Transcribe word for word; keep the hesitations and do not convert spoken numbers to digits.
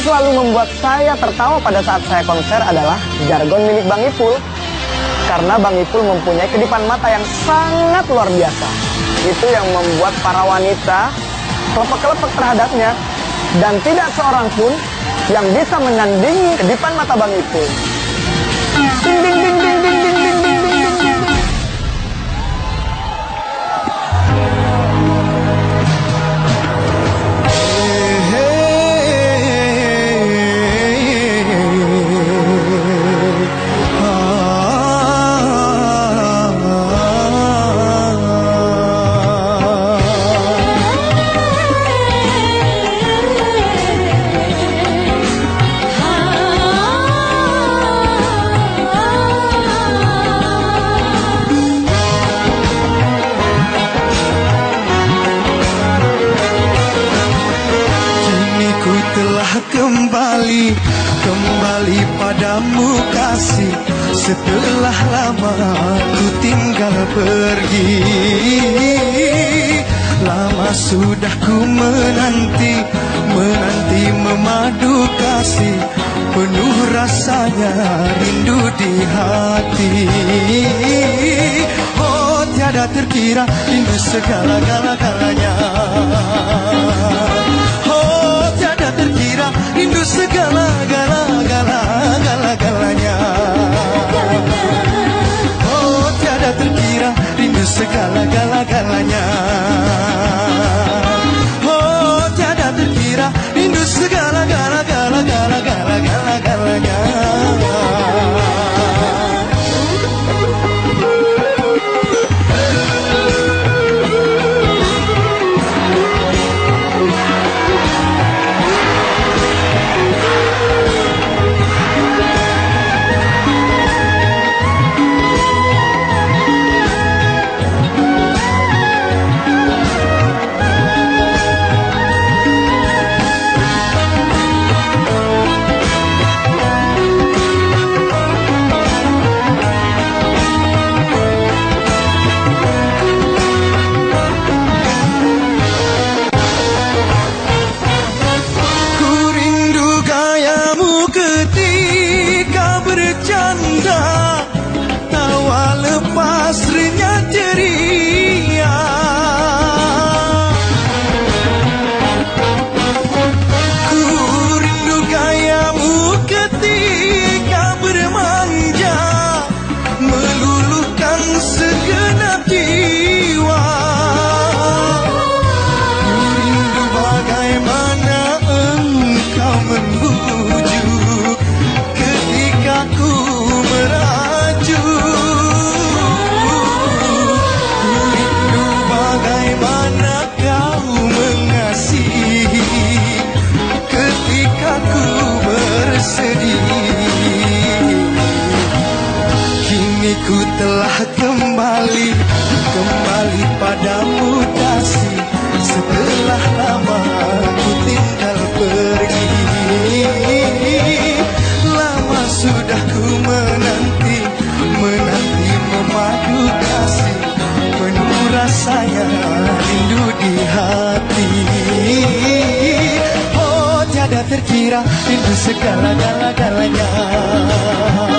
selalu membuat saya tertawa pada saat saya konser adalah jargon milik Bang Ipul. Karena Bang Ipul mempunyai kedipan mata yang sangat luar biasa. Itu yang membuat para wanita kelepek-kelepek terhadapnya. Dan tidak seorang pun yang bisa menandingi kedipan mata Bang Ipul. Ding, ding, ding, ding, ding, ding, ding, ding, ding, ding, ding. Kembali, kembali padamu kasih. Setelah lama ku tinggal pergi, lama sudah ku menanti, menanti memadu kasih. Penuh rasanya rindu di hati. Oh tiada terkira rindu segala-gala-galanya. Oh tiada terkira rindu segala-gala-gala-gala-galanya. Oh tiada terkira rindu segala-gala-galanya. Oh tiada terkira rindu segala-gala-gala-gala-gala-gala-galanya. Ku telah kembali, kembali padamu kasih. Setelah lama ku tinggal pergi, lama sudah ku menanti, menanti memadu kasih. Penuh rasanya rindu di hati. Oh tiada terkira rindu segala-gala-galanya.